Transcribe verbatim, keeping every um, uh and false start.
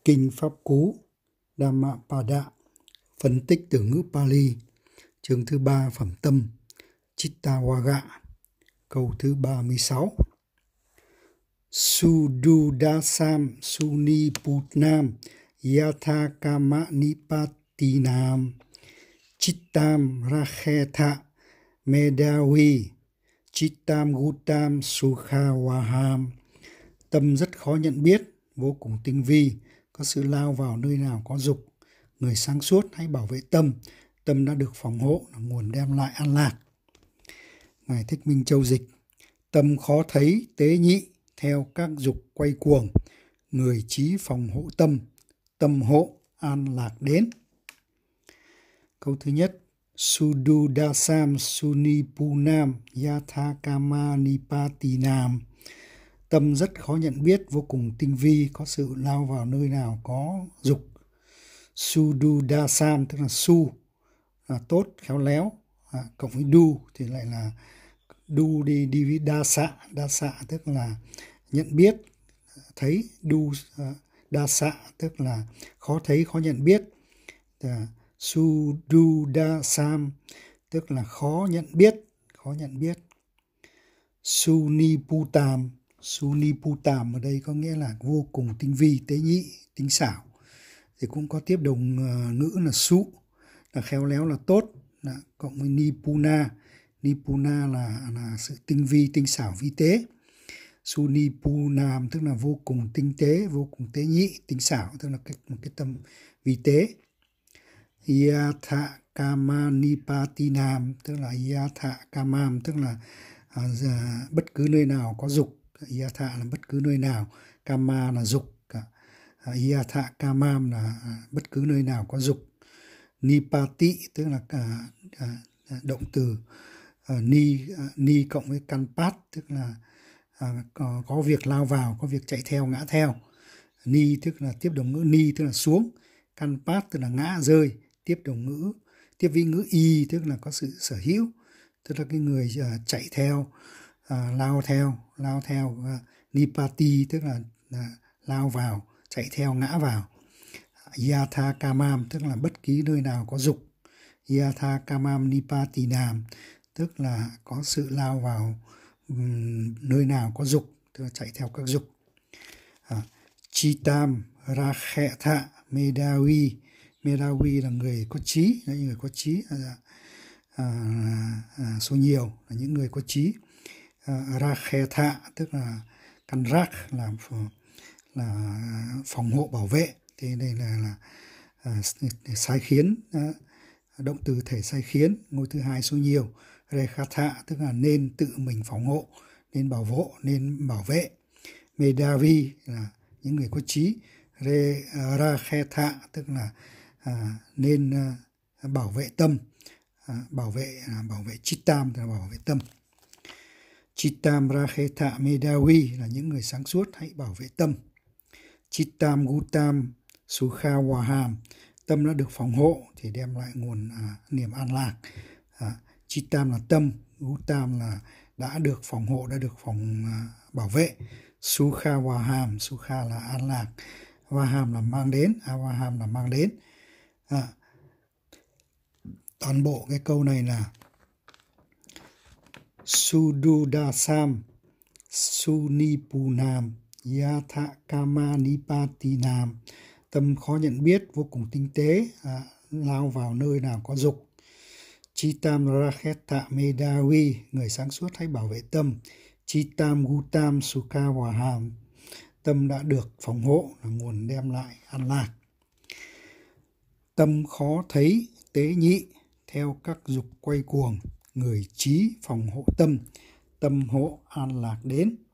Kinh Pháp Cú Dhammapada, phân tích từ ngữ Pali, chương thứ ba phẩm tâm Chittavaga, câu thứ ba mươi sáu. Sududasam suniputnam yatha kama nipatinam chittam rakhetha medavi chittam gutam sukhavaham. Tâm rất khó nhận biết, vô cùng tinh vi, có sự lao vào nơi nào có dục. Người sáng suốt hãy bảo vệ tâm. Tâm đã được phòng hộ là nguồn đem lại an lạc. Ngài Thích Minh Châu dịch: tâm khó thấy tế nhị, theo các dục quay cuồng. Người trí phòng hộ tâm, tâm hộ an lạc đến. Câu thứ nhất: Sududasam sunipunam yatha kama nipatinam. Tâm rất khó nhận biết, vô cùng tinh vi, có sự lao vào nơi nào có dục. Sududasam tức là su là tốt, khéo léo, à, cộng với du thì lại là du đi đi với đa xạ. Đa xạ tức là nhận biết, thấy. Du đa xạ tức là khó thấy, khó nhận biết. À, Sududasam tức là khó nhận biết, khó nhận biết. Suniputam, Suniputam ở đây có nghĩa là vô cùng tinh vi, tế nhị, tinh xảo. Thì cũng có tiếp đồng uh, ngữ là su, là khéo léo, là tốt, là cộng với nipuna. Nipuna là, là sự tinh vi, tinh xảo, vi tế. Sunipunam tức là vô cùng tinh tế, vô cùng tế nhị, tinh xảo, tức là cái, một cái tâm vi tế. Yatha kama nipatinam tức là yatha kamam tức là à, bất cứ nơi nào có dục. Yatha là bất cứ nơi nào, kama là dục. Yatha kamam là bất cứ nơi nào có dục. Nipati tức là à, à, động từ à, ni à, ni cộng với kanpat tức là à, có, có việc lao vào, có việc chạy theo, ngã theo. Ni tức là tiếp đồng ngữ ni tức là xuống. Kanpat tức là ngã rơi. Tiếp đồng ngữ tiếp với ngữ y tức là có sự sở hữu, tức là cái người uh, chạy theo, uh, lao theo, lao theo. Uh, nipati tức là uh, lao vào, chạy theo, ngã vào. Yatha kamam tức là bất kỳ nơi nào có dục. Yatha kamam nipatinam tức là có sự lao vào um, nơi nào có dục, tức là chạy theo các dục. Uh, Chittam rakhetha medavi. Medavi là người có trí, là những người có trí, à, à, à, số nhiều là những người có trí. À, Rakhetha tức là căn rak là là phòng hộ, bảo vệ. Thì đây là, là à, sai khiến, à, động từ thể sai khiến, ngôi thứ hai số nhiều. Rekhatha tức là nên tự mình phòng hộ, nên bảo hộ, nên bảo vệ. Medavi là những người có trí. Re, uh, Rakhetha tức là À, nên à, bảo vệ tâm, à, bảo vệ à, bảo vệ chittam là bảo vệ tâm. Chittam rakhetha medavi là những người sáng suốt hãy bảo vệ tâm. Chittam gutam sukhavaham tâm đã được phòng hộ thì đem lại nguồn à, niềm an lạc. À, chittam là tâm, gutam là đã được phòng hộ, đã được phòng à, bảo vệ. Sukhavaham, sukha là an lạc, vaham là mang đến, avaham là mang đến. À, toàn bộ cái câu này là Sududasam sunipunam yatha kama nipatinam tâm khó nhận biết, vô cùng tinh tế, à, lao vào nơi nào có dục. Chittam rakhetha medavi người sáng suốt hãy bảo vệ tâm. Chittam gutam sukhavaham tâm đã được phòng hộ là nguồn đem lại an lạc. Tâm khó thấy tế nhị, theo các dục quay cuồng. Người trí phòng hộ tâm, tâm hộ an lạc đến.